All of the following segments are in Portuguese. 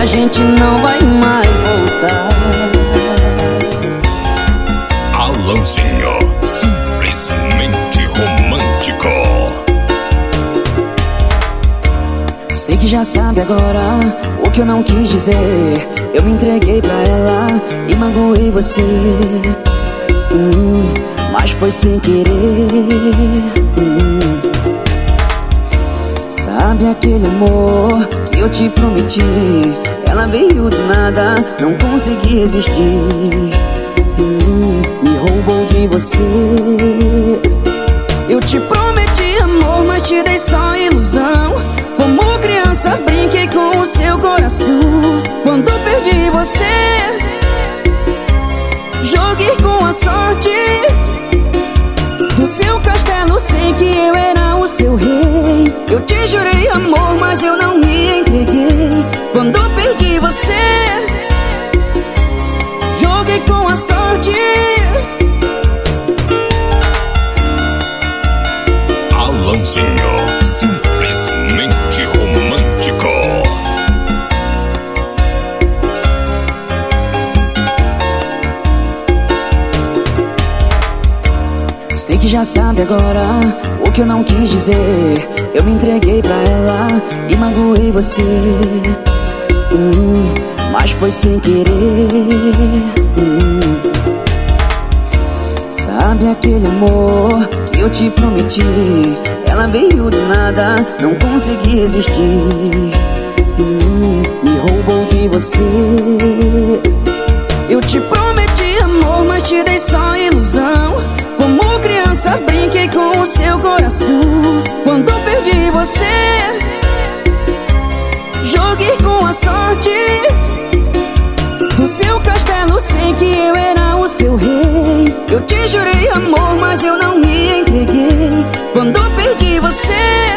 gente não vai mais voltar. Alanzinho, simplesmente romântico. Sei que já sabe agora o que eu não quis dizer. Eu me entreguei pra ela e magoei você. Mas foi sem querer. Sabe aquele amor que eu te prometi? Ela veio do nada, não consegui resistir. Me roubou de você. Eu te prometi amor, mas te dei só ilusão. Como criança brinquei com o seu coração. Quando perdi você, joguei com a sorte do seu castelo. Sei que eu era o seu rei. Eu te jurei amor, mas eu não me entreguei. Quando perdi você, joguei com a sorte. Alanzinho, simplesmente romântico. Sei que já sabe agora o que eu não quis dizer. Eu me entreguei pra ela e magoei você. Mas foi sem querer. Sabe aquele amor que eu te prometi? Ela veio do nada, não consegui resistir. Me roubou de você. Eu te prometi amor, mas te dei só ilusão. Como criança brinquei com o seu coração. Quando perdi você, joguei com a sorte do seu castelo. Sei que eu era o seu rei. Eu te jurei amor, mas eu não me entreguei. Quando perdi você,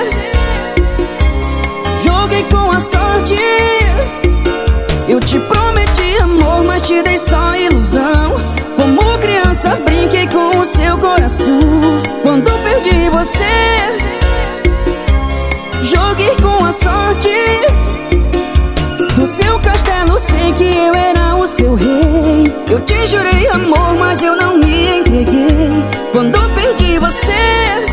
joguei com a sorte. Eu te prometi amor, mas te dei só ilusão. Como criança brinquei com o seu coração. Quando perdi você, joguei com a sorte do seu castelo. Sei que eu era o seu rei. Eu te jurei amor, mas eu não me entreguei. Quando perdi você,